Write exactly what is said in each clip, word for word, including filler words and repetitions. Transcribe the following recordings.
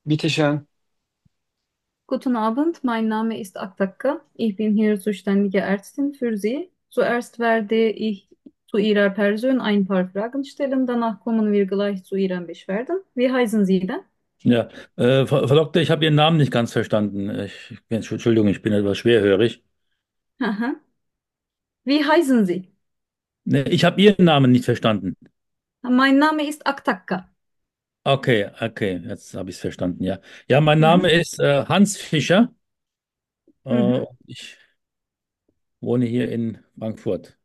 Bitteschön. Guten Abend, mein Name ist Aktakka. Ich bin hier zuständige Ärztin für Sie. Zuerst werde ich zu Ihrer Person ein paar Fragen stellen, danach kommen wir gleich zu Ihren Beschwerden. Wie heißen Sie denn? Ja, äh, Frau, Frau Doktor, ich habe Ihren Namen nicht ganz verstanden. Ich, Entschuldigung, ich bin etwas schwerhörig. Aha. Wie heißen Sie? Nee, ich habe Ihren Namen nicht verstanden. Mein Name ist Aktakka. Okay, okay, jetzt habe ich es verstanden, ja. Ja, mein Name Mhm. ist äh, Hans Fischer. Äh, Mhm. ich wohne hier in Frankfurt.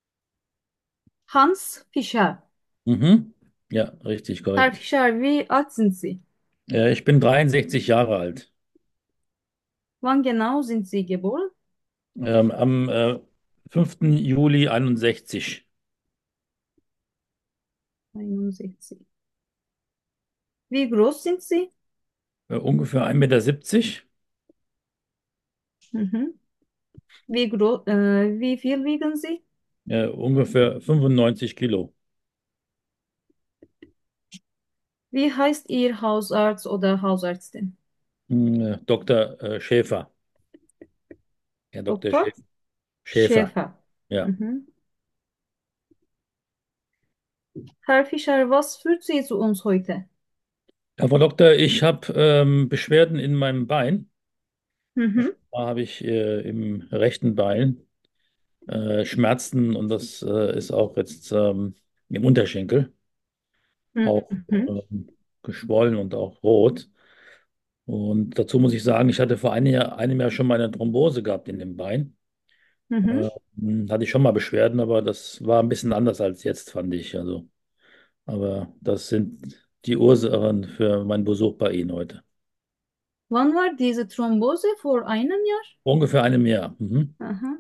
Hans Fischer. Mhm. Ja, richtig, Herr korrekt. Fischer, wie alt sind Sie? Äh, ich bin dreiundsechzig Jahre alt. Wann genau sind Sie geboren? Ähm, am äh, fünften Juli einundsechzig. einundsechzig. Wie groß sind Sie? Äh, ungefähr ein Meter siebzig. Mhm. Wie gro äh, wie viel wiegen Sie? Äh, ungefähr fünfundneunzig Kilo. Wie heißt Ihr Hausarzt oder Hausärztin? Hm, äh, Doktor äh, Schäfer. Herr Doktor Doktor Schäfer. Schäfer, Schäfer. ja. Mhm. Herr Fischer, was führt Sie zu uns heute? Ja, Frau Doktor, ich habe ähm, Beschwerden in meinem Bein. Mhm. Da habe ich äh, im rechten Bein äh, Schmerzen und das äh, ist auch jetzt ähm, im Unterschenkel auch Mhm. ähm, geschwollen und auch rot. Und dazu muss ich sagen, ich hatte vor einem Jahr, einem Jahr schon mal eine Thrombose gehabt in dem Bein. Mhm. Ähm, hatte ich schon mal Beschwerden, aber das war ein bisschen anders als jetzt, fand ich. Also, aber das sind die Ursachen für meinen Besuch bei Ihnen heute. Wann war diese Thrombose? Vor einem Jahr? Ungefähr einem Jahr. Mhm. Aha.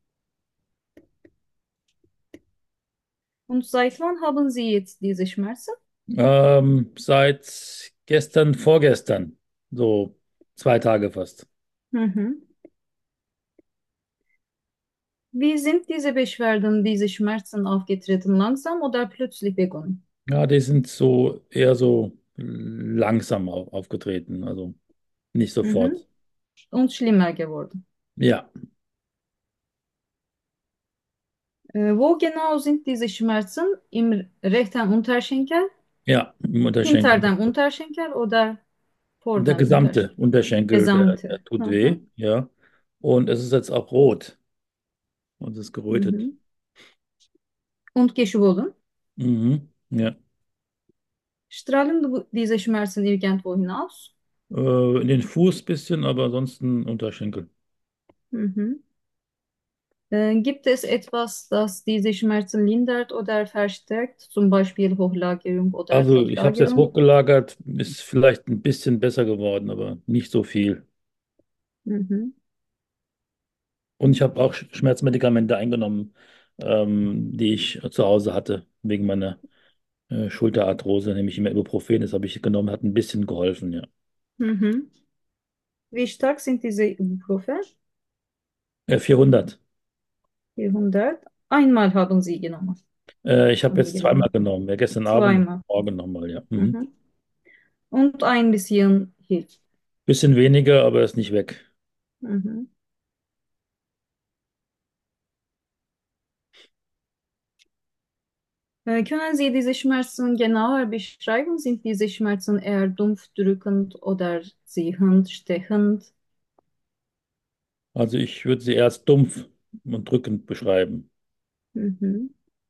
Und seit wann haben Sie jetzt diese Schmerzen? Ähm, seit gestern, vorgestern, so zwei Tage fast. Mhm. Wie sind diese Beschwerden, diese Schmerzen aufgetreten? Langsam oder plötzlich begonnen? Ja, die sind so eher so langsam au- aufgetreten, also nicht Mhm. sofort. Und schlimmer geworden. Ja, Äh, wo genau sind diese Schmerzen? Im rechten Unterschenkel? ja, im Hinter Unterschenkel. dem Unterschenkel oder vor Der dem gesamte Unterschenkel? Unterschenkel, der, Gesamte. der tut Aha. weh, ja. Und es ist jetzt auch rot und es ist gerötet. Mhm. Und geschwollen. Mhm. Ja. Strahlen bu- diese Schmerzen irgendwo hinaus? Äh, in den Fuß bisschen, aber ansonsten Unterschenkel. Mhm. Äh, gibt es etwas, das diese Schmerzen lindert oder verstärkt? Zum Beispiel Hochlagerung oder Also ich habe es jetzt Fettlagerung? hochgelagert, ist vielleicht ein bisschen besser geworden, aber nicht so viel. Mhm. Und ich habe auch Sch- Schmerzmedikamente eingenommen, ähm, die ich zu Hause hatte, wegen meiner äh, Schulterarthrose, nämlich immer Ibuprofen. Das habe ich genommen, hat ein bisschen geholfen, ja. Mhm. Wie stark sind diese Ibuprofen? Äh, vierhundert. vierhundert. Einmal haben Sie genommen. Äh, ich habe jetzt zweimal Angenommen. genommen, ja, gestern Abend und Zweimal. morgen nochmal, ja. Mhm. Mhm. Und ein bisschen hilft. Bisschen weniger, aber ist nicht weg. Mhm. Äh, können Sie diese Schmerzen genauer beschreiben? Sind diese Schmerzen eher dumpf drückend oder ziehend, stechend? Also ich würde sie erst dumpf und drückend beschreiben. Mhm.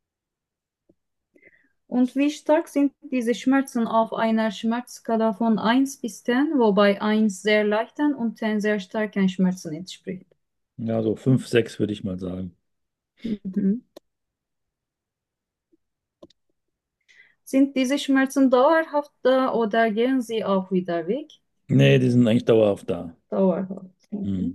Und wie stark sind diese Schmerzen auf einer Schmerzskala von eins bis zehn, wobei eins sehr leichten und zehn sehr starken Schmerzen entspricht? Ja, so fünf, sechs würde ich mal sagen. Mhm. Sind diese Schmerzen dauerhaft da oder gehen sie auch wieder weg? Nee, die sind eigentlich dauerhaft da. Dauerhaft. Mhm. Mhm.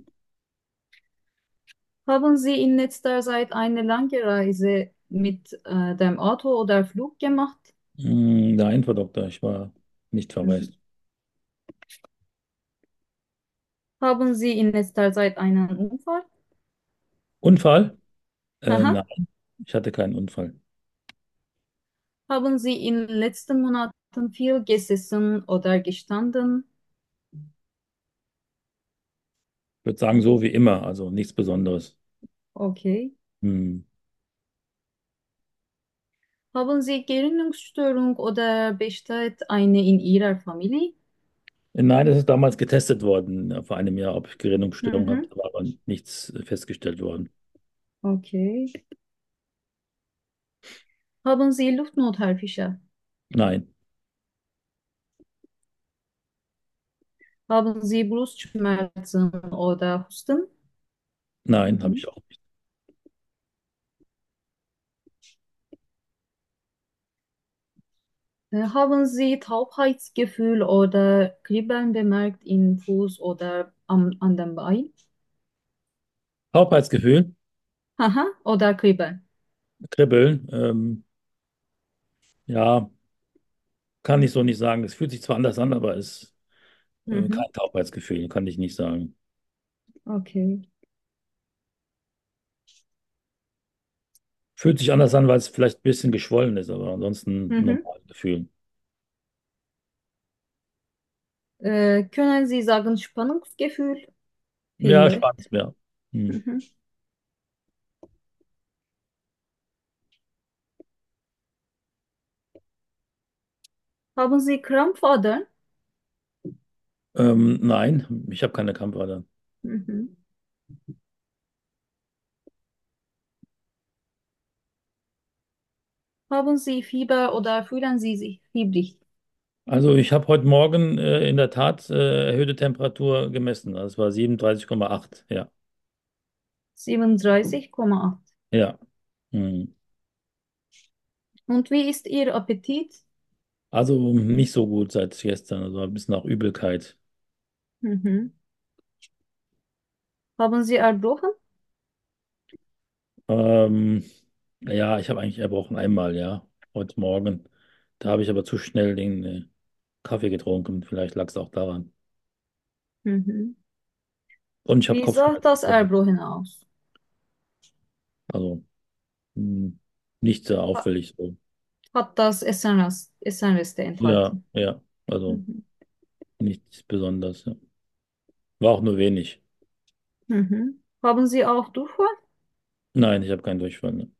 Haben Sie in letzter Zeit eine lange Reise mit äh, dem Auto oder Flug gemacht? Mm, nein, Frau Doktor, ich war nicht Mhm. verreist. Haben Sie in letzter Zeit einen Unfall? Unfall? Äh, Aha. nein, ich hatte keinen Unfall. Haben Sie in den letzten Monaten viel gesessen oder gestanden? würde sagen, so wie immer, also nichts Besonderes. Okay. Hm. Haben Sie Gerinnungsstörung oder besteht eine in Ihrer Familie? Nein, das ist damals getestet worden, ja, vor einem Jahr, ob ich Gerinnungsstörung habe, Mhm. da war aber nichts festgestellt worden. Okay. Haben Sie Luftnothilfe? Nein, Haben Sie Brustschmerzen oder Husten? nein, habe Mhm. ich auch nicht. Äh, Haben Sie Taubheitsgefühl oder Kribbeln bemerkt im Fuß oder am, an dem Bein? Taubheitsgefühl, Haha, oder Kribbeln. Kribbeln, ähm, ja, kann ich so nicht sagen. Es fühlt sich zwar anders an, aber es ist äh, Mhm. kein Taubheitsgefühl, kann ich nicht sagen. Okay. Fühlt sich anders an, weil es vielleicht ein bisschen geschwollen ist, aber ansonsten Mhm. normal Gefühl. Äh, können Sie sagen Spannungsgefühl? Ja, Vielleicht. spannend, ja. Hm. Mhm. Haben Sie Krampfadern? Ähm, nein, ich habe keine Krampfadern. Mhm. Haben Sie Fieber oder fühlen Sie sich fiebrig? Also ich habe heute Morgen äh, in der Tat äh, erhöhte Temperatur gemessen. Also es war siebenunddreißig Komma acht. Ja, siebenunddreißig Komma acht. ja. Hm. Und wie ist Ihr Appetit? Also nicht so gut seit gestern. Also ein bisschen auch Übelkeit. Mhm. Haben Sie erbrochen? Ähm, ja, ich habe eigentlich erbrochen einmal, ja, heute Morgen. Da habe ich aber zu schnell den äh, Kaffee getrunken. Vielleicht lag es auch daran. Mhm. Und ich habe Wie sah Kopfschmerzen. das Erbrochen aus? Also hm, nicht sehr Ha- auffällig so. Hat das Essenrest, Essenreste Ja, enthalten? ja. Also Mhm. nichts Besonderes. Ja. War auch nur wenig. Mhm. Haben Sie auch Durchfall? Nein, ich habe keinen Durchfall. Ne.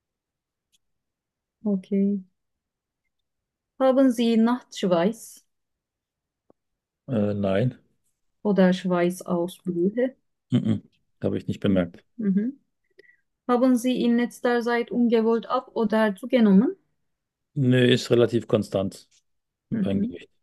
Okay. Haben Sie Nachtschweiß Äh, nein, oder Schweißausbrüche? mhm. Habe ich nicht bemerkt. Mhm. Haben Sie in letzter Zeit ungewollt ab oder zugenommen? Nee, ist relativ konstant. Mein Mhm. Gewicht.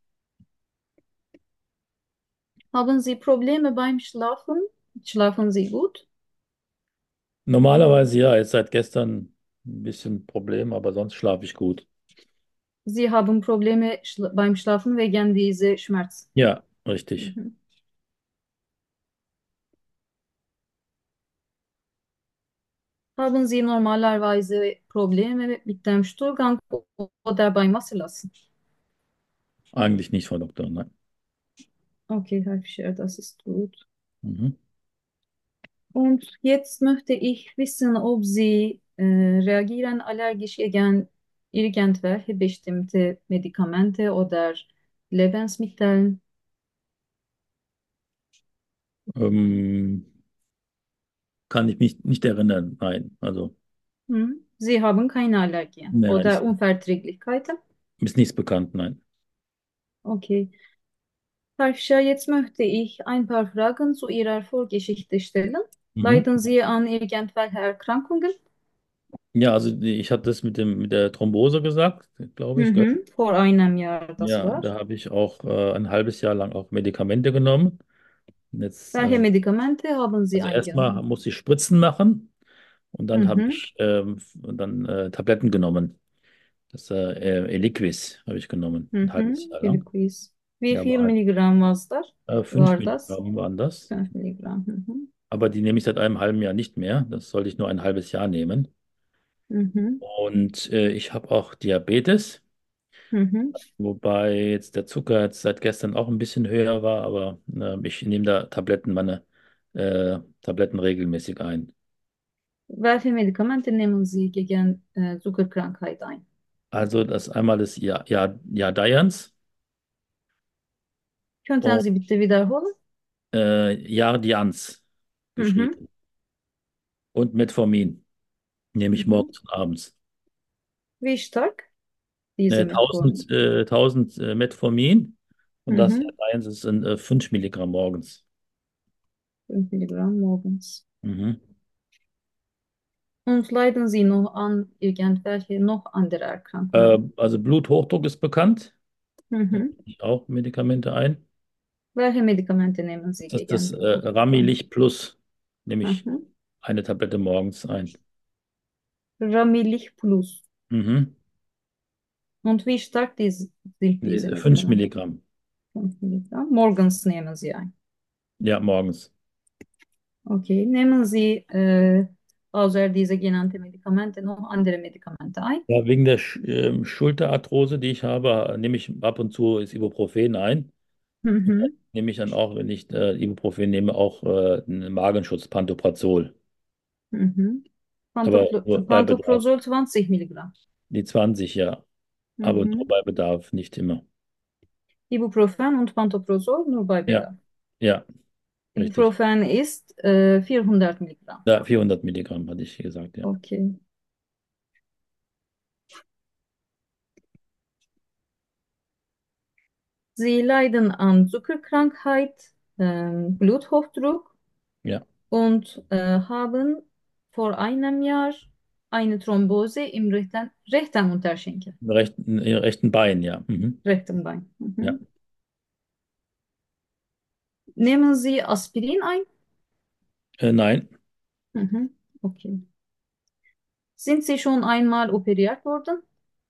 Haben Sie Probleme beim Schlafen? Schlafen Sie gut? Normalerweise ja, jetzt seit gestern ein bisschen Problem, aber sonst schlafe ich gut. Sie haben Probleme schla beim Schlafen wegen dieser Schmerz. Ja, richtig. Mhm. Haben Sie normalerweise Probleme mit dem Stuhlgang oder beim Wasserlassen? Eigentlich nicht, Frau Doktor. Nein. Okay, Herr Fischer, das ist gut. Mhm. Und jetzt möchte ich wissen, ob Sie äh, reagieren allergisch gegen irgendwelche bestimmte Medikamente oder Lebensmittel. Ähm, kann ich mich nicht erinnern. Nein, also Hm? Sie haben keine Allergien ne, oder ist, Unverträglichkeiten. ist nichts bekannt. Nein. Okay. Herr Fischer, jetzt möchte ich ein paar Fragen zu Ihrer Vorgeschichte stellen. Mhm. Leiden Sie an irgendwelchen Erkrankungen? Ja, also die- ich hatte das mit dem mit der Thrombose gesagt, glaube ich, gell? Mhm. Vor einem Jahr, das Ja, war. da habe ich auch äh, ein halbes Jahr lang auch Medikamente genommen. Und jetzt, Welche äh, Medikamente haben Sie also erstmal eingenommen? musste ich Spritzen machen und dann habe Mhm. ich ähm, dann äh, Tabletten genommen. Das äh, äh, Eliquis habe ich genommen, ein halbes Mhm. Jahr lang. Biliquis. Wie Ja, aber viel halt Milligramm war das? äh, fünf War das? Milligramm waren das. Fünf Milligramm. Mhm. Aber die nehme ich seit einem halben Jahr nicht mehr. Das sollte ich nur ein halbes Jahr nehmen. Mhm. Und äh, ich habe auch Diabetes, Mhm. wobei jetzt der Zucker jetzt seit gestern auch ein bisschen höher war, aber äh, ich nehme da Tabletten, meine äh, Tabletten regelmäßig ein. Welche Medikamente nehmen Sie gegen äh, Zuckerkrankheit ein? Also das einmal ist ja, ja, Jardiance Könnten und Sie bitte wiederholen? äh, Jardiance. Mhm. geschrieben. Und Metformin nehme ich Mhm. morgens und abends. Wie stark diese Äh, Metformin? tausend, äh, tausend äh, Metformin und das Mhm. hier eins ist in, äh, fünf Milligramm morgens. fünf Milligramm morgens. Mhm. Und leiden Sie noch an irgendwelche noch andere Äh, Erkrankungen? also Bluthochdruck ist bekannt. Da nehme Mhm. ich auch Medikamente ein. Welche Medikamente nehmen Sie Das ist das gegen äh, Bluthochdruck ein? Ramilich Plus. Nehme ich Mhm. eine Tablette morgens ein. Ramilich Plus. Mhm. Und wie stark dies, sind diese Nee, fünf Medikamente? Milligramm. fünf Milligramm. Morgens nehmen Sie ein. Ja, morgens. Okay. Nehmen Sie äh, außer diese genannten Medikamente noch andere Medikamente ein? Ja, wegen der Sch ähm, Schulterarthrose, die ich habe, nehme ich ab und zu das Ibuprofen ein. Und dann Mhm. nehme ich dann auch, wenn ich äh, Ibuprofen nehme, auch äh, einen Magenschutz, Pantoprazol. Mhm. Aber Pantopro nur bei Bedarf. Pantoprazol zwanzig Milligramm. Die zwanzig, ja. Aber nur Mhm. bei Bedarf, nicht immer. Ibuprofen und Pantoprazol nur bei Ja, Bedarf. ja, richtig. Ibuprofen ist äh, vierhundert Milligramm. Ja, vierhundert Milligramm hatte ich gesagt, ja. Okay. Sie leiden an Zuckerkrankheit, ähm, Bluthochdruck Ja, und äh, haben vor einem Jahr eine Thrombose im rechten, rechten Unterschenkel, im rechten, im rechten Bein, ja. Mhm. rechten Bein. Ja. Mhm. Nehmen Sie Aspirin ein? Äh, nein, Mhm. Okay. Sind Sie schon einmal operiert worden?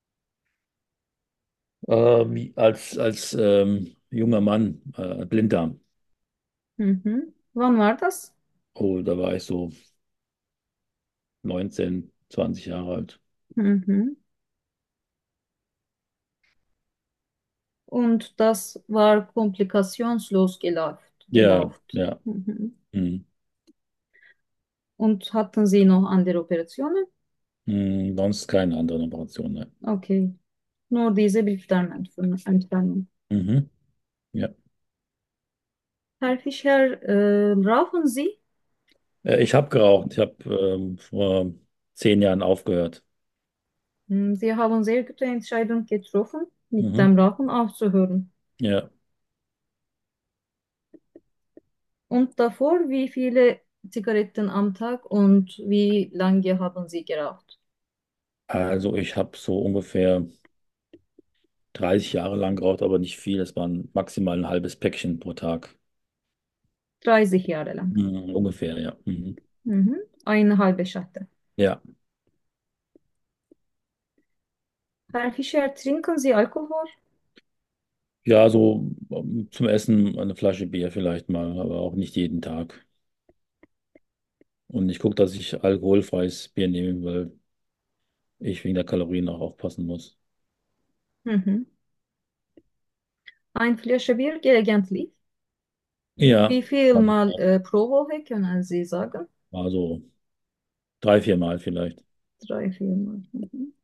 ähm, als, als ähm, junger Mann, äh, Blinddarm. Mhm. Wann war das? Oh, da war ich so neunzehn, zwanzig Jahre alt. Mhm. Und das war komplikationslos gelaufen. Ja, gelaufen. ja. Mhm. Mhm. Und hatten Sie noch andere Operationen? Mhm, sonst keine anderen Operationen. Ne. Okay, nur diese Bilddarmentfernung. Mhm. Ja. Herr Fischer, äh, rauchen Sie? Äh, ich habe geraucht. Ich habe ähm, vor zehn Jahren aufgehört. Hm, Sie haben sehr gute Entscheidung getroffen, mit Mhm. dem Rauchen aufzuhören. Ja. Und davor, wie viele Zigaretten am Tag und wie lange haben Sie geraucht? Also ich habe so ungefähr dreißig Jahre lang geraucht, aber nicht viel. Es waren maximal ein halbes Päckchen pro Tag. dreißig Jahre lang. Mhm, ungefähr, ja. Mhm. Mhm. Eine halbe Schachtel. Ja. Herr Fischer, trinken Sie Alkohol? Ja, so ähm, zum Essen eine Flasche Bier vielleicht mal, aber auch nicht jeden Tag. Und ich gucke, dass ich alkoholfreies Bier nehme, weil ich wegen der Kalorien auch aufpassen muss. Mhm. Ein Flasche Bier gelegentlich. Ja, Wie viel also, Mal äh, pro Woche können Sie sagen? also drei, vier Mal vielleicht. Drei, vier Mal. Mhm.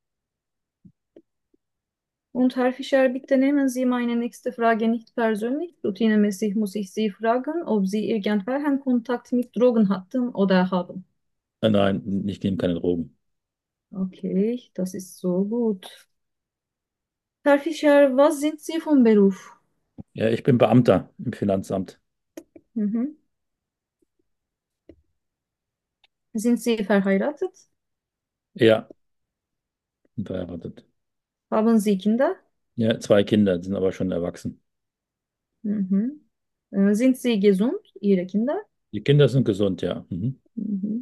Und Herr Fischer, bitte nehmen Sie meine nächste Frage nicht persönlich. Routinemäßig muss ich Sie fragen, ob Sie irgendwelchen Kontakt mit Drogen hatten oder haben. Äh, Nein, ich nehme keine Drogen. Okay, das ist so gut. Herr Fischer, was sind Sie vom Beruf? Ja, ich bin Beamter im Finanzamt. Mhm. Sind Sie verheiratet? Ja, bin verheiratet. Haben Sie Kinder? Ja, zwei Kinder, die sind aber schon erwachsen. Mhm. Äh, sind Sie gesund, Ihre Kinder? Die Kinder sind gesund, ja. Mhm. Mhm.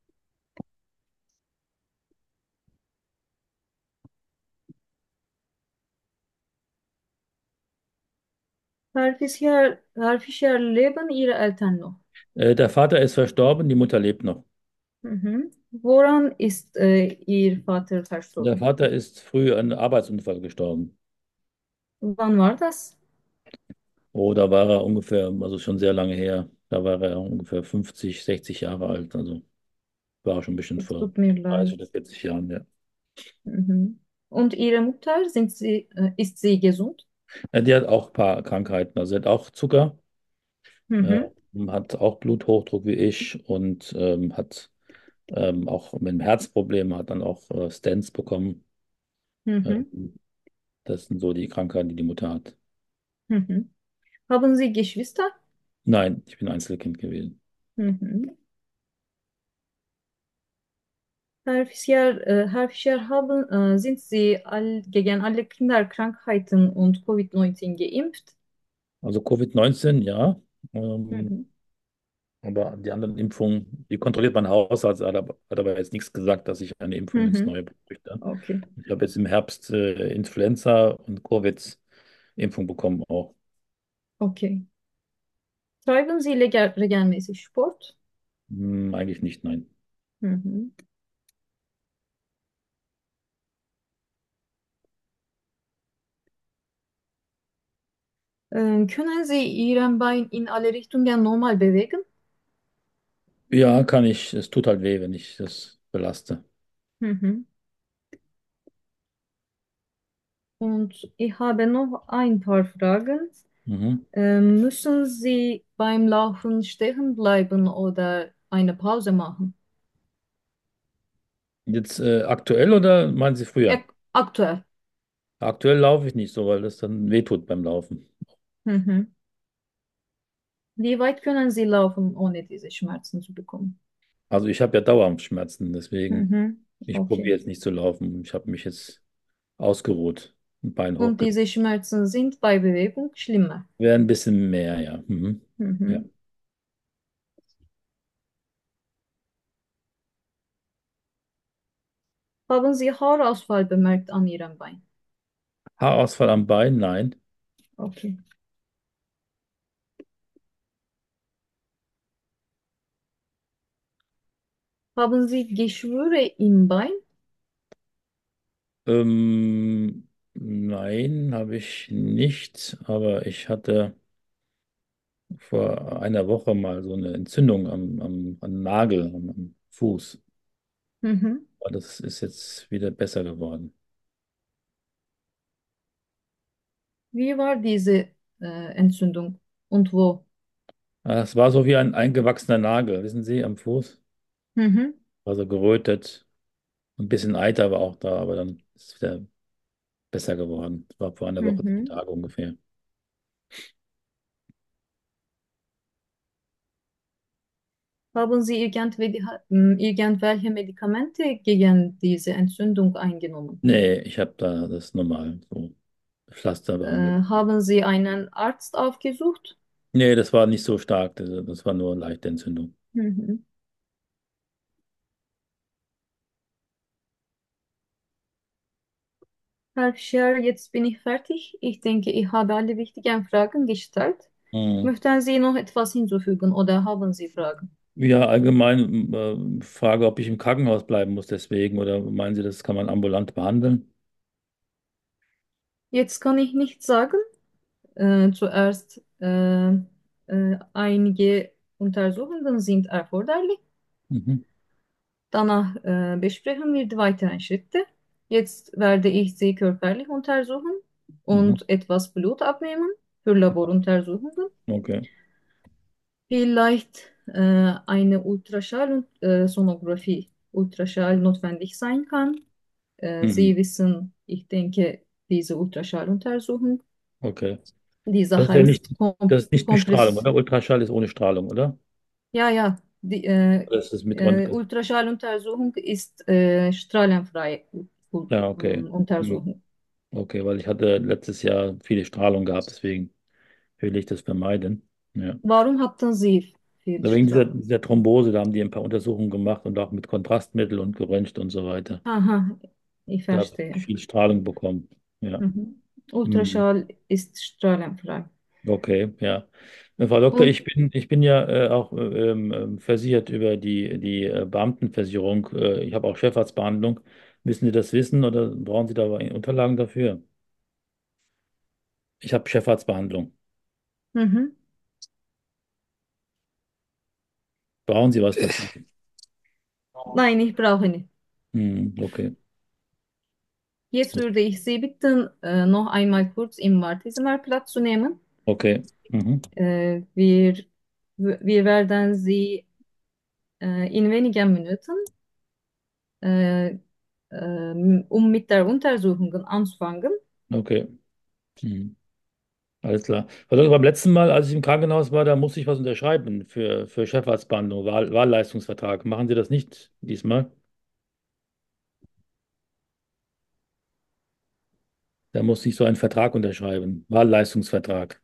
Herr Fischer, Herr Fischer, leben Ihre Eltern noch? Äh, der Vater ist verstorben, die Mutter lebt noch. Mhm. Woran ist äh, Ihr Vater Der verstorben? Vater ist früh an einem Arbeitsunfall gestorben. Wann war das? Oh, da war er ungefähr, also schon sehr lange her, da war er ungefähr fünfzig, sechzig Jahre alt. Also war er schon ein bisschen Es vor tut mir dreißig leid. oder vierzig Jahren, ja. Mhm. Und Ihre Mutter, sind sie, äh, ist sie gesund? Ja, die hat auch ein paar Krankheiten. Also sie hat auch Zucker, äh, Mhm. hat auch Bluthochdruck wie ich und ähm, hat ähm, auch mit dem Herzproblem, hat dann auch äh, Stents bekommen. Mhm. Ähm, Das sind so die Krankheiten, die die Mutter hat. Mhm. Haben Sie Geschwister? Nein, ich bin Einzelkind gewesen. Mhm. Herr Fischer, äh, Herr Fischer, haben, äh, sind Sie all, gegen alle Kinderkrankheiten und Covid neunzehn geimpft? Also Covid neunzehn, ja. Ähm, Mhm. aber die anderen Impfungen, die kontrolliert mein Hausarzt, hat aber, hat aber jetzt nichts gesagt, dass ich eine Impfung jetzt Mhm. neu bräuchte. Okay. Ich habe jetzt im Herbst äh, Influenza und Covid-Impfung bekommen auch. Okay. Treiben Sie lega- regelmäßig Sport? Hm, eigentlich nicht, nein. Mhm. Äh, können Sie Ihren Bein in alle Richtungen normal bewegen? Ja, kann ich. Es tut halt weh, wenn ich das belaste. Mhm. Und ich habe noch ein paar Fragen. Mhm. Ähm, müssen Sie beim Laufen stehen bleiben oder eine Pause machen? Jetzt äh, aktuell oder meinen Sie Ja, früher? aktuell. Aktuell laufe ich nicht so, weil das dann wehtut beim Laufen. Mhm. Wie weit können Sie laufen, ohne diese Schmerzen zu bekommen? Also ich habe ja Dauerschmerzen, deswegen Mhm. ich Okay. probiere jetzt nicht zu laufen. Ich habe mich jetzt ausgeruht, ein Bein Und hochgelegt. diese Schmerzen sind bei Bewegung schlimmer. Wäre ein bisschen mehr, ja. Mhm. Ja. Mhm. Haben Sie Haarausfall bemerkt an Ihrem Bein? Haarausfall am Bein? Nein. Okay. Haben Sie Geschwüre im Bein? Ähm, nein, habe ich nicht, aber ich hatte vor einer Woche mal so eine Entzündung am, am, am Nagel, am, am Fuß. Mhm. Aber das ist jetzt wieder besser geworden. Wie war diese äh, Entzündung und wo? Ah, es war so wie ein eingewachsener Nagel, wissen Sie, am Fuß. Mhm. War so gerötet. Ein bisschen Eiter war auch da, aber dann ist es wieder besser geworden. Das war vor einer Woche, zehn Mhm. Tage ungefähr. Haben Sie irgendwelche, hm, irgendwelche Medikamente gegen diese Entzündung eingenommen? Nee, ich habe da das normal, so Pflasterbehandlung. Äh, haben Sie einen Arzt aufgesucht? Nee, das war nicht so stark. Das, das war nur eine leichte Entzündung. Mhm. Herr Fischer, jetzt bin ich fertig. Ich denke, ich habe alle wichtigen Fragen gestellt. Hm. Möchten Sie noch etwas hinzufügen oder haben Sie Fragen? Ja, allgemein äh, Frage, ob ich im Krankenhaus bleiben muss deswegen, oder meinen Sie, das kann man ambulant behandeln? Jetzt kann ich nichts sagen. Äh, zuerst äh, äh, einige Untersuchungen sind erforderlich. Mhm. Danach äh, besprechen wir die weiteren Schritte. Jetzt werde ich Sie körperlich untersuchen Mhm. und etwas Blut abnehmen für Laboruntersuchungen. Okay. Vielleicht äh, eine Ultraschallsonographie, Ultraschall notwendig sein kann. Äh, Mhm. Sie wissen, ich denke, diese Ultraschalluntersuchung, Okay. diese Das ist ja nicht, heißt Kom das ist nicht mit Strahlung, Kompress. oder? Ultraschall ist ohne Strahlung, oder? Ja, ja, die äh, Oder ist es mit äh, Röntgen? Ultraschalluntersuchung ist äh, strahlenfreie U- U- Ja, okay. ähm, Mhm. Untersuchung. Okay, weil ich hatte letztes Jahr viele Strahlung gehabt, deswegen will ich das vermeiden. Ja. Warum hatten Sie viel Wegen dieser, Strahlung? dieser Thrombose, da haben die ein paar Untersuchungen gemacht und auch mit Kontrastmittel und geröntgt und so weiter. Aha, ich Da habe ich verstehe. viel Strahlung bekommen. Ja. Mhm. Mhm. Ultraschall ist strahlenfrei. Okay, ja. Äh, Frau Doktor, Und ich bin, ich bin ja äh, auch äh, ähm, ähm, versichert über die, die äh, Beamtenversicherung. Äh, ich habe auch Chefarztbehandlung. Müssen Sie das wissen oder brauchen Sie da Unterlagen dafür? Ich habe Chefarztbehandlung. mhm. Brauchen Sie was dafür? Nein, ich brauche nicht. Hm, okay, Jetzt würde ich Sie bitten, äh, noch einmal kurz im Wartezimmer Platz zu nehmen. okay. Mhm. Äh, wir Wir werden sie äh, in wenigen Minuten, äh, äh, um mit der Untersuchung anzufangen. Okay. Mhm. Alles klar. Also beim letzten Mal, als ich im Krankenhaus war, da musste ich was unterschreiben für, für Chefarztbehandlung, Wahl, Wahlleistungsvertrag. Machen Sie das nicht diesmal? Da musste ich so einen Vertrag unterschreiben. Wahlleistungsvertrag.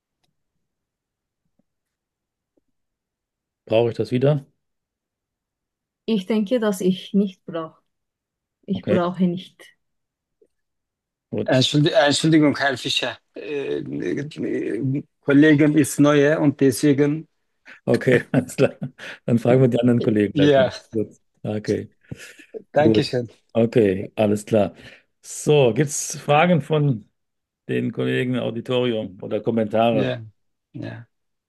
Brauche ich das wieder? Ich denke, dass ich nicht brauche. Ich Okay, brauche nicht. gut. Entschuldi- Entschuldigung, Herr Fischer. Äh, äh, Kollegin ist neu und deswegen, Okay, alles klar. Dann fragen wir die anderen Kollegen gleich mal. ja, Gut. Okay, danke gut. schön. Okay, alles klar. So, gibt es Fragen von den Kollegen im Auditorium oder Kommentare? Ja, ja.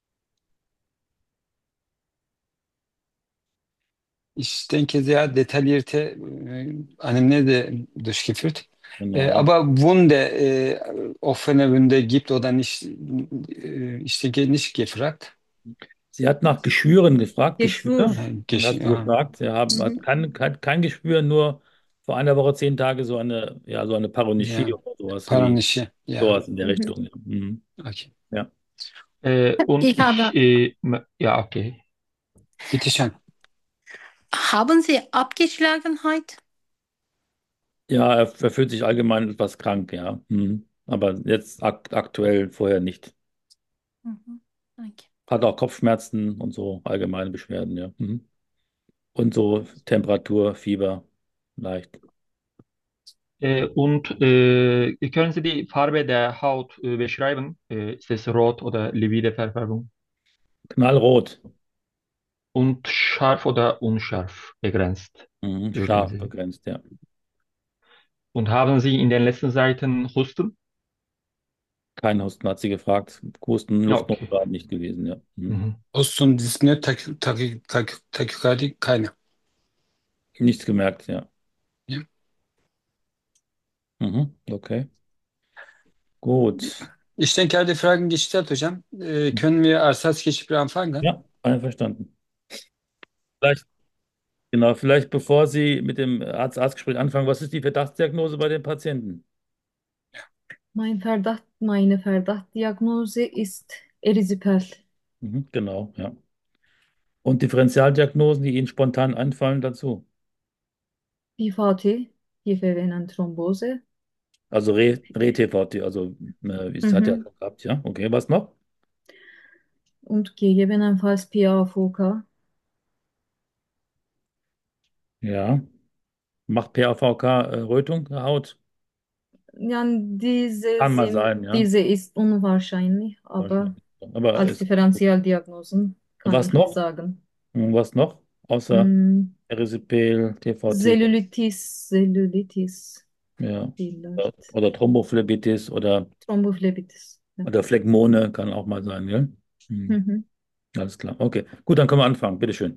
Ich denke, sehr detaillierte äh, Annemne de durchgeführt. Äh, Genau. aber Wunde, äh, offene Wunde gibt oder nicht, äh, ich denke nicht gefragt. Sie hat nach Geschwüren gefragt, Geschwür. Geschwür. Äh, Und gesch hat sie ja, gefragt, sie haben hat Mhm. kein, kein, kein Geschwür, nur vor einer Woche, zehn Tage so eine, ja, so eine Paronychie ja, oder sowas wie Paranüsche, ja, sowas in der Mhm. Richtung. Ja. Mhm. okay. Ja. Äh, und Ich ich, habe, äh, m- ja, okay. Bitte schön. haben Sie Abgeschlagenheit? Ja, er, er fühlt sich allgemein etwas krank, ja. Mhm. Aber jetzt ak aktuell vorher nicht. Mhm. Danke. Hat auch Kopfschmerzen und so allgemeine Beschwerden, ja. Mhm. Und so Temperatur, Fieber, leicht. Äh, und äh, können Sie die Farbe der Haut äh, beschreiben? Äh, ist es rot oder livide Färbung? Knallrot, Und scharf oder unscharf begrenzt, mhm. würden Scharf Sie. begrenzt, ja. Und haben Sie in den letzten Zeiten Husten? Kein Husten hat sie gefragt. Husten, Ja, Luftnot okay. war nicht gewesen, ja. Mhm. Mhm. Olsun, Dyspnea, Tach Tach Tach Tachykardie, keine. Nichts gemerkt, ja. Ja. Mhm. Okay, gut. Ich denke, alle Fragen gestellt, hocam. Äh, können wir als Ersatz anfangen? Ja, einverstanden. Vielleicht, genau, vielleicht bevor Sie mit dem Arzt-Arzt-Gespräch anfangen, was ist die Verdachtsdiagnose bei den Patienten? Mein Verdacht, meine Verdachtdiagnose ist Erisipel, Mhm. Genau, ja. Und Differentialdiagnosen, die Ihnen spontan einfallen dazu? P V T, Tiefe-Venenthrombose. Also Re Re-T V T, also äh, es hat ja Mhm. schon gehabt, ja. Okay, was noch? Und gegebenenfalls P A V K. Ja. Macht P A V K äh, Rötung der Haut? Yani diese Kann mal sind, sein, ja. diese ist unwahrscheinlich, aber Wahrscheinlich. Aber als ist Differentialdiagnosen kann was ich noch? sagen. Hm, was noch? Außer Mm, Erisipel, T V T, Zellulitis, Zellulitis ja. vielleicht. Oder Thrombophlebitis oder, Thrombophlebitis. Ja. oder Phlegmone kann auch mal sein, ja? Hm. Mhm. Alles klar. Okay. Gut, dann können wir anfangen. Bitteschön.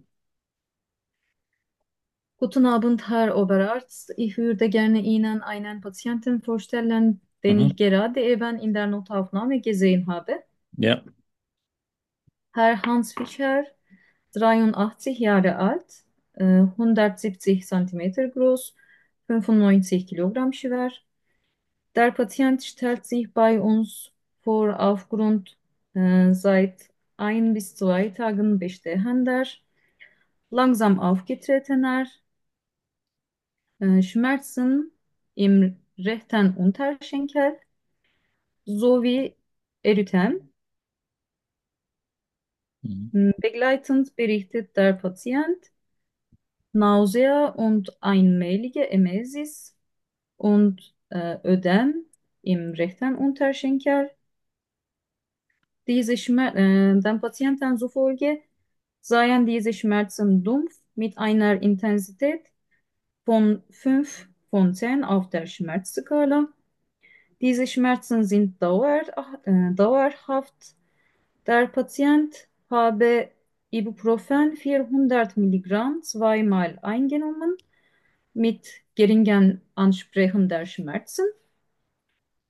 Guten Abend, Herr Oberarzt. Ich würde gerne Ihnen einen Patienten vorstellen, den ich Mhm. gerade eben in der Notaufnahme gesehen habe. Ja. Herr Hans Fischer, dreiundachtzig Jahre alt, äh, hundertsiebzig Zentimeter groß, fünfundneunzig Kilogramm schwer. Der Patient stellt sich bei uns vor aufgrund äh, seit ein bis zwei Tagen bestehender, langsam aufgetretener äh, Schmerzen im rechten Unterschenkel sowie Erythem. Mhm. Begleitend berichtet der Patient Nausea und einmalige Emesis und äh, Ödem im rechten Unterschenkel. Diese Schmer äh, dem Patienten zufolge seien diese Schmerzen dumpf mit einer Intensität von fünf von zehn auf der Schmerzskala. Diese Schmerzen sind dauer, äh, dauerhaft. Der Patient habe Ibuprofen vierhundert Milligramm zweimal eingenommen mit geringem Ansprechen der Schmerzen.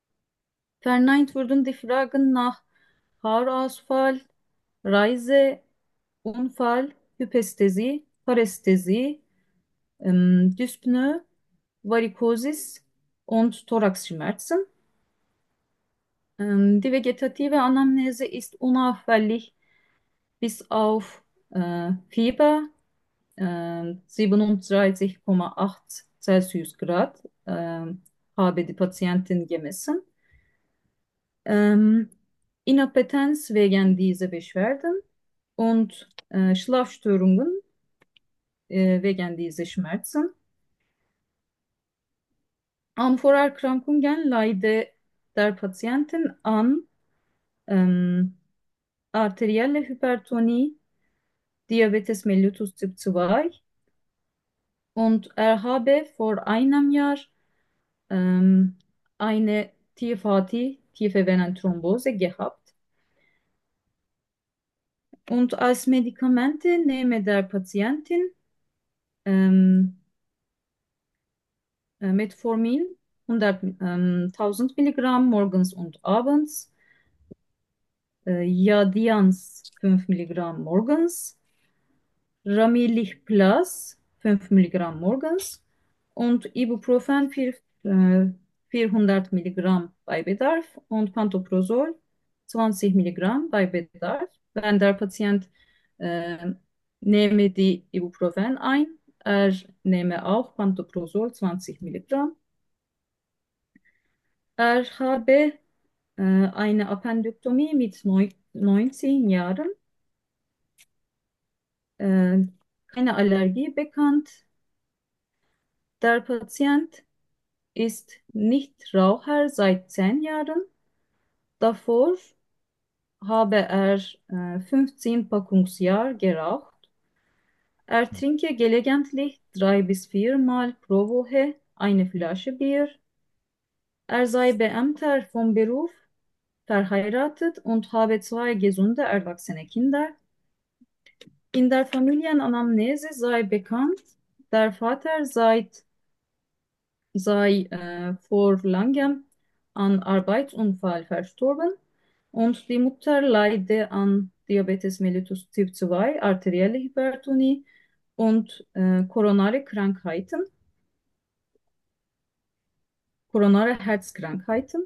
Verneint wurden die Fragen nach Haarausfall, Reise, Unfall, Hypestesi, Parestesi, ähm, Dyspnoe, Varikosis und Thoraxschmerzen. Ähm, die vegetative Anamnese ist unauffällig bis auf äh, Fieber, äh, siebenunddreißig Komma acht Celsius Grad, äh, habe die Patientin gemessen. Ähm, Inappetenz wegen dieser Beschwerden und äh, Schlafstörungen äh, wegen dieser Schmerzen. An Vorerkrankungen leidet der Patientin an ähm, arterielle Hypertonie, Diabetes mellitus Typ zwei und er habe vor einem Jahr ähm, eine T V T, tiefe Venenthrombose, gehabt. Und als Medikamente nehme der Patientin ähm, äh, Metformin hundert, ähm, tausend Milligramm morgens und abends, äh, Jadians fünf Milligramm morgens, Ramilich Plus fünf Milligramm morgens und Ibuprofen vier, äh, vierhundert Milligramm bei Bedarf und Pantoprazol zwanzig Milligramm bei Bedarf. Wenn der Patient äh, nehme die Ibuprofen ein, er nehme auch Pantoprazol zwanzig Milligramm. Er habe äh, eine Appendektomie mit neunzehn Jahren, äh, keine Allergie bekannt. Der Patient ist Nichtraucher seit zehn Jahren. Davor habe er äh, fünfzehn Packungsjahr geraucht. Er trinke gelegentlich drei bis viermal pro Woche eine Flasche Bier. Er sei Beamter vom Beruf, verheiratet und habe zwei gesunde erwachsene Kinder. In der Familienanamnese sei bekannt, der Vater seit, sei äh, vor langem an Arbeitsunfall verstorben und die Mutter leide an Diabetes mellitus Typ zwei, arterielle Hypertonie und äh, koronare Krankheiten, koronare Herzkrankheiten.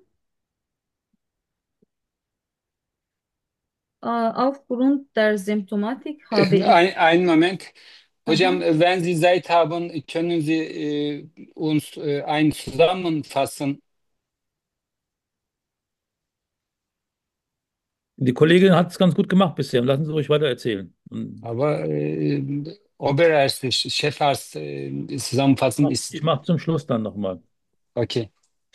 Äh, aufgrund der Symptomatik habe ich, Ein, einen Moment. aha, Hocam, wenn Sie Zeit haben, können Sie äh, uns äh, ein zusammenfassen? Die Kollegin hat es ganz gut gemacht bisher. Lassen Sie ruhig weiter erzählen. Und Aber äh, Oberarzt, Chefarzt äh, zusammenfassen ist ich mache zum Schluss dann nochmal. okay.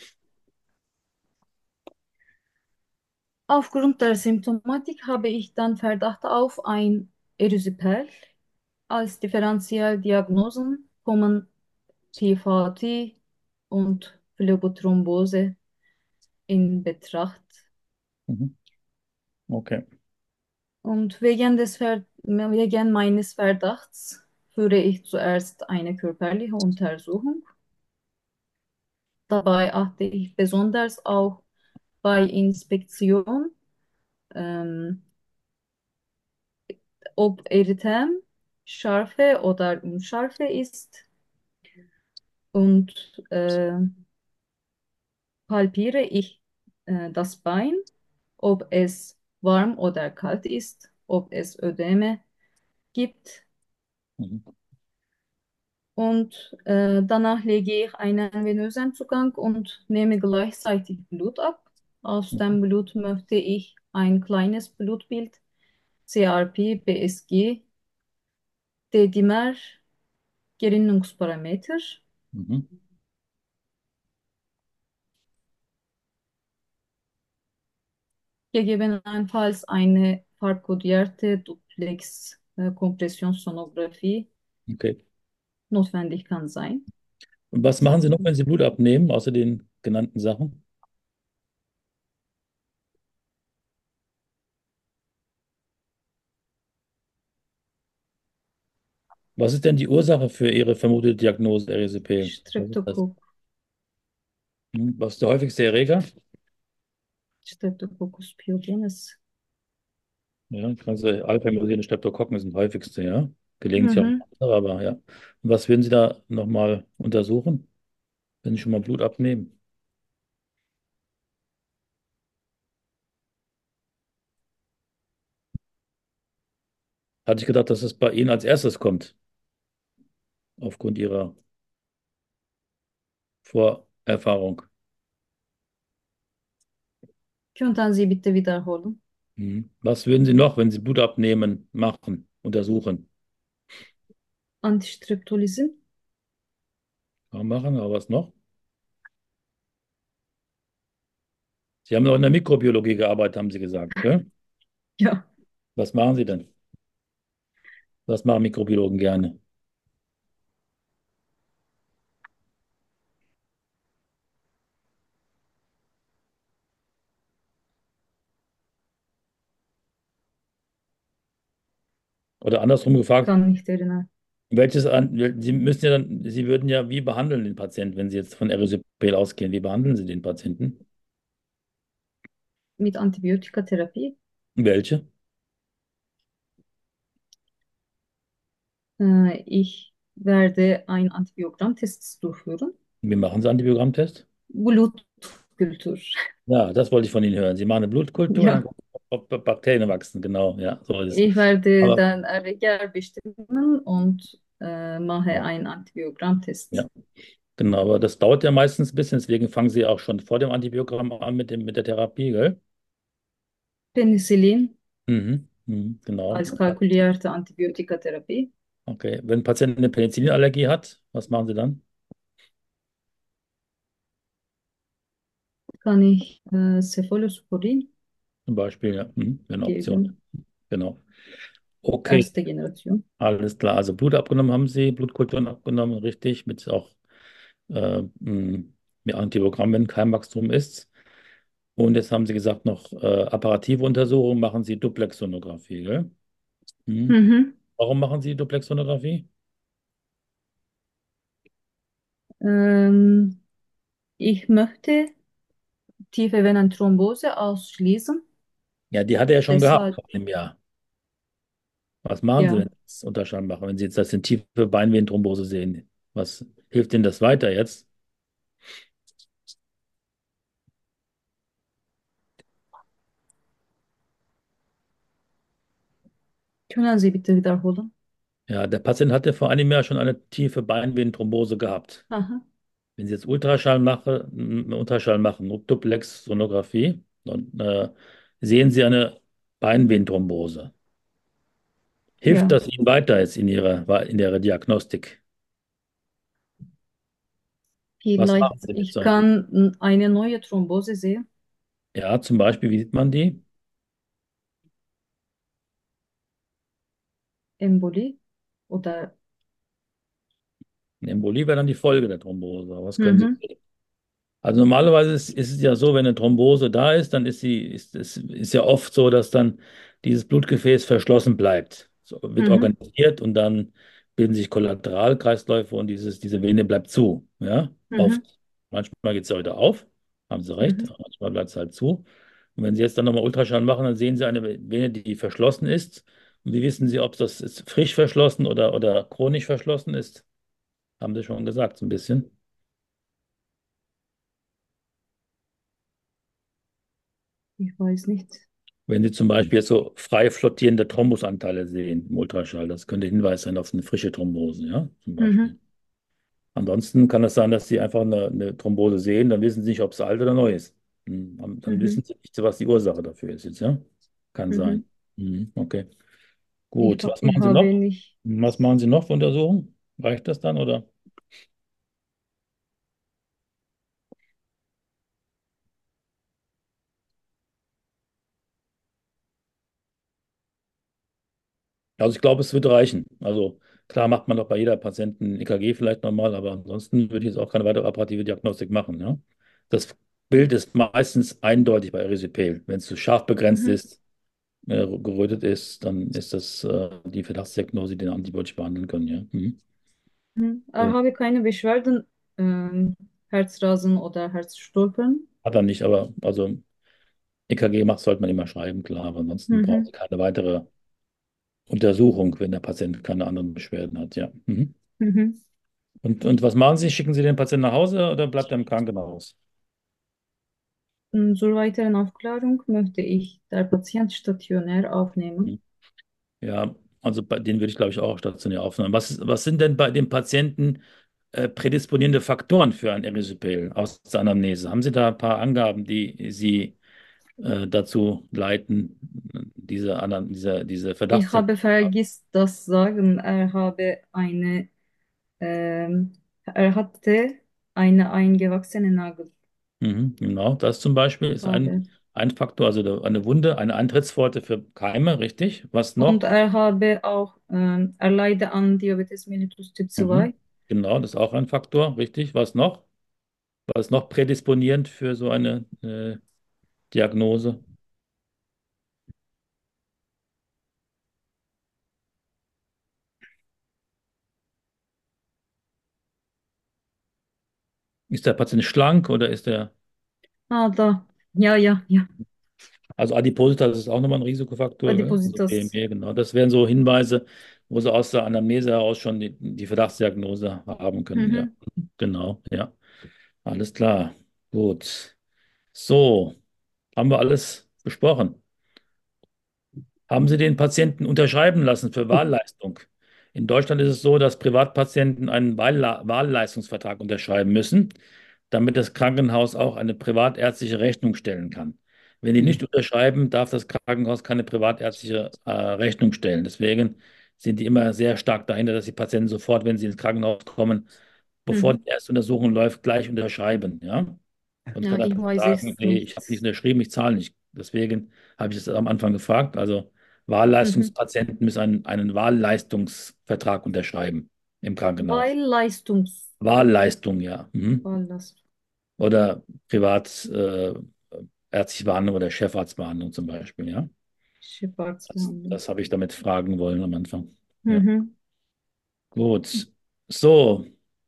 aufgrund der Symptomatik habe ich dann Verdacht auf ein Erysipel. Als Differentialdiagnosen kommen T V T und Phlebothrombose in Betracht. Mhm. Okay. Und wegen des Ver wegen meines Verdachts führe ich zuerst eine körperliche Untersuchung. Dabei achte ich besonders auch bei Inspektion, ähm, ob Erythem scharfe oder unscharfe ist und äh, palpiere ich äh, das Bein, ob es warm oder kalt ist, ob es Ödeme gibt. Mhm. Und äh, danach lege ich einen venösen Zugang und nehme gleichzeitig Blut ab. Aus dem Blut möchte ich ein kleines Blutbild, C R P, B S G, D-Dimer, Gerinnungsparameter, Mhm. gegebenenfalls eine farbkodierte Duplex-Kompressionssonographie Okay. notwendig kann sein. Und was machen Sie noch, wenn Sie Blut abnehmen, außer den genannten Sachen? Was ist denn die Ursache für Ihre vermutete Diagnose R E C P? Was ist das? Streptokok Hm, was ist der häufigste Erreger? Streptococcus pyogenes. Ja, kannst du, Alpha-Immunisierende Streptokokken sind das häufigste, ja. Gelegentlich auch Mhm. andere, aber ja. Und was würden Sie da nochmal untersuchen, wenn Sie schon mal Blut abnehmen? Hatte ich gedacht, dass es bei Ihnen als erstes kommt, aufgrund Ihrer Vorerfahrung. Könnten Sie bitte wiederholen? Mhm. Was würden Sie noch, wenn Sie Blut abnehmen, machen, untersuchen? Antistreptolizin? Kann man machen, aber was noch? Sie haben noch in der Mikrobiologie gearbeitet, haben Sie gesagt, gell? Ja. Was machen Sie denn? Was machen Mikrobiologen gerne? Oder andersrum gefragt, Kann nicht erinnern. welches an, Sie müssen ja dann, Sie würden ja wie behandeln den Patienten, wenn Sie jetzt von Erysipel ausgehen? Wie behandeln Sie den Patienten? Mit Antibiotikatherapie? Welche? Äh, ich werde einen Antibiogrammtest durchführen. Wie machen Sie Antibiogrammtest? Blutkultur. Ja, das wollte ich von Ihnen hören. Sie machen eine Blutkultur und dann Ja. gucken, ob ob Bakterien wachsen. Genau, ja, so ist es. Ich werde Aber dann Erreger bestimmen und äh, mache ja, einen Antibiogrammtest. ja, genau, aber das dauert ja meistens ein bisschen, deswegen fangen Sie auch schon vor dem Antibiogramm an mit dem, mit der Therapie, gell? Penicillin Mhm, mhm, genau. als kalkulierte Antibiotikatherapie. Okay. Wenn ein Patient eine Penicillinallergie hat, was machen Sie dann? Kann ich äh, Cephalosporin Zum Beispiel, ja, mhm, wäre eine Option. geben. Genau. Okay, Erste Generation. alles klar. Also Blut abgenommen haben Sie, Blutkulturen abgenommen, richtig, mit auch äh, mh, mit Antibiogramm, wenn Keimwachstum ist. Und jetzt haben Sie gesagt, noch äh, apparative Untersuchungen machen Sie Duplexsonographie, gell? Mhm. Mhm. Warum machen Sie Duplexsonographie? Ähm, ich möchte tiefe Venenthrombose ausschließen. Ja, die hat er ja schon gehabt Deshalb, vor einem Jahr. Was machen Sie, wenn ja, Sie das Ultraschall machen, wenn Sie jetzt das in tiefe Beinvenenthrombose sehen? Was hilft Ihnen das weiter jetzt? können Sie bitte wiederholen? Ja, der Patient hatte vor einem Jahr schon eine tiefe Beinvenenthrombose gehabt. Aha, Wenn Sie jetzt Ultraschall mache, m- Ultraschall machen, Duplex-Sonographie, dann äh, sehen Sie eine Beinvenenthrombose. Hilft ja, das Ihnen weiter jetzt in Ihrer, in Ihrer Diagnostik? Was machen vielleicht Sie mit ich solchen? kann eine neue Thrombose sehen, Ja, zum Beispiel, wie sieht man die? Embolie oder, Eine Embolie wäre dann die Folge der Thrombose. Aber was können Sie mhm, sehen? Also normalerweise ist, ist es ja so, wenn eine Thrombose da ist, dann ist sie, ist, es ist ja oft so, dass dann dieses Blutgefäß verschlossen bleibt. So, wird mhm, organisiert und dann bilden sich Kollateralkreisläufe und dieses, diese Vene bleibt zu. Ja, mhm, oft. Manchmal geht es ja wieder auf, haben Sie recht, mhm, aber manchmal bleibt es halt zu. Und wenn Sie jetzt dann nochmal Ultraschall machen, dann sehen Sie eine Vene, die verschlossen ist. Und wie wissen Sie, ob das ist frisch verschlossen oder, oder chronisch verschlossen ist? Haben Sie schon gesagt, so ein bisschen. ich weiß nicht. Wenn Sie zum Beispiel jetzt so frei flottierende Thrombusanteile sehen im Ultraschall, das könnte Hinweis sein auf eine frische Thrombose, ja, zum Mhm, Beispiel. Ansonsten kann es sein, dass Sie einfach eine, eine Thrombose sehen, dann wissen Sie nicht, ob es alt oder neu ist. Hm, Dann dann mhm, wissen Sie nicht, was die Ursache dafür ist jetzt, ja? Kann mhm. sein. Mhm, okay. Ich, Gut, ha- was ich machen Sie habe noch? nicht. Was machen Sie noch für Untersuchungen? Reicht das dann oder? Also ich glaube, es wird reichen. Also klar macht man doch bei jeder Patienten E K G vielleicht nochmal, aber ansonsten würde ich jetzt auch keine weitere operative Diagnostik machen. Ja? Das Bild ist meistens eindeutig bei Erysipehl. Wenn es zu scharf begrenzt Mhm, ist, äh, gerötet ist, dann ist das äh, die Verdachtsdiagnose, die den antibiotisch behandeln können. Ja? Mhm. mhm. Er Okay. habe keine Beschwerden, ähm, Herzrasen oder Herzstolpern. Hat er nicht, aber also E K G macht, sollte man immer schreiben, klar, aber ansonsten brauchen Mhm. Sie keine weitere Untersuchung, wenn der Patient keine anderen Beschwerden hat, ja. Mhm. Mhm. Und, und was machen Sie? Schicken Sie den Patienten nach Hause oder bleibt er im Krankenhaus? Und zur weiteren Aufklärung möchte ich der Patient stationär aufnehmen. Mhm. Ja, also bei den würde ich, glaube ich, auch stationär aufnehmen. Was, was sind denn bei dem Patienten äh, prädisponierende Faktoren für ein Erysipeul aus der Anamnese? Haben Sie da ein paar Angaben, die Sie äh, dazu leiten, diese, Ana- diese, diese Ich Verdachtsdiagnose? habe vergisst das sagen, er habe eine, ähm, er hatte eine eingewachsene Nagel. Mhm, genau, das zum Beispiel ist ein, Habe. ein Faktor, also da- eine Wunde, eine Eintrittspforte für Keime, richtig? Was Und noch? er habe auch, ähm, er leide an Diabetes mellitus Typ Mhm, zwei. genau, das ist auch ein Faktor, richtig. Was noch? Was ist noch prädisponierend für so eine äh, Diagnose? Ist der Patient schlank oder ist er, Ah, da. Ja, ja, ja. also Adipositas ist auch nochmal ein Risikofaktor, gell? Also Adipositas. B M I, genau. Das wären so Hinweise, wo Sie aus der Anamnese heraus schon die, die Verdachtsdiagnose haben können, ja. Mhm. Genau, ja. Alles klar. Gut. So, haben wir alles besprochen. Haben Sie den Patienten unterschreiben lassen für Wahlleistung? In Deutschland ist es so, dass Privatpatienten einen Wahlla- Wahlleistungsvertrag unterschreiben müssen, damit das Krankenhaus auch eine privatärztliche Rechnung stellen kann. Wenn die nicht unterschreiben, darf das Krankenhaus keine privatärztliche äh, Rechnung stellen. Deswegen sind die immer sehr stark dahinter, dass die Patienten sofort, wenn sie ins Krankenhaus kommen, bevor die Mhm. erste Untersuchung läuft, gleich unterschreiben. Ja? Sonst kann Ja, der ich Patient weiß sagen, es nee, nicht. ich habe nicht unterschrieben, ich zahle nicht. Deswegen habe ich es am Anfang gefragt. Also Mhm. Wahlleistungspatienten müssen einen, einen Wahlleistungsvertrag unterschreiben im Krankenhaus. Weil Leistungs. Wahlleistung, ja. Mhm. Wahlleistung. Oder privat äh, ärztliche Behandlung oder Chefarztbehandlung zum Beispiel, ja. Das, Schifffahrtsbehandlung. das habe ich damit fragen wollen am Anfang. Ja, Mhm. gut. So,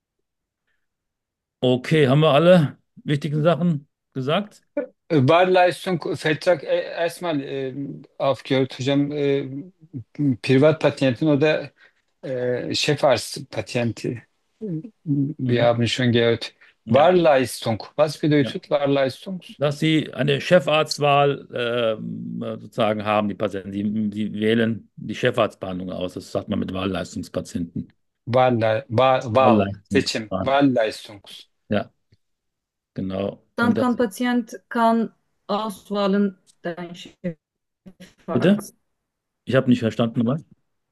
okay, haben wir alle wichtigen Sachen gesagt? Wahlleistungsvertrag e, erstmal e, aufgehört hocam. E, Privatpatientin o da e, Chefarztpatienti. Wir Mhm. haben schon gehört. Ja. Wahlleistung. Was Ja. bedeutet Wahlleistung? Dass sie eine Chefarztwahl ähm, sozusagen haben, die Patienten. Sie, sie wählen die Chefarztbehandlung aus. Das sagt man mit Wahlleistungspatienten. Wahl, Wahl, Wahl, seçim. Wahlleistungswahl. Wahlleistung. Ja, genau. Dann Und kann das, Patient kann auswählen den bitte? Chefarzt. Ich habe nicht verstanden, was?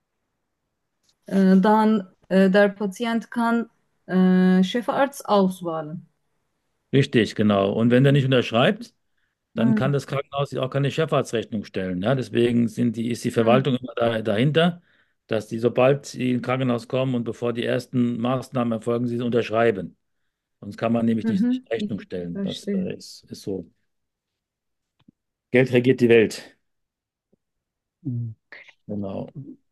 Äh, dann äh, der Patient kann äh, Chefarzt auswählen. Richtig, genau. Und wenn der nicht unterschreibt, dann kann Hm. das Krankenhaus sich auch keine Chefarztrechnung stellen. Ja, deswegen sind die, ist die Hm. Verwaltung immer da, dahinter, dass die, sobald sie ins Krankenhaus kommen und bevor die ersten Maßnahmen erfolgen, sie unterschreiben. Sonst kann man nämlich nicht Mhm. in Rechnung Ich stellen. Das verstehe. äh, ist, ist so. Geld regiert die Welt. Genau.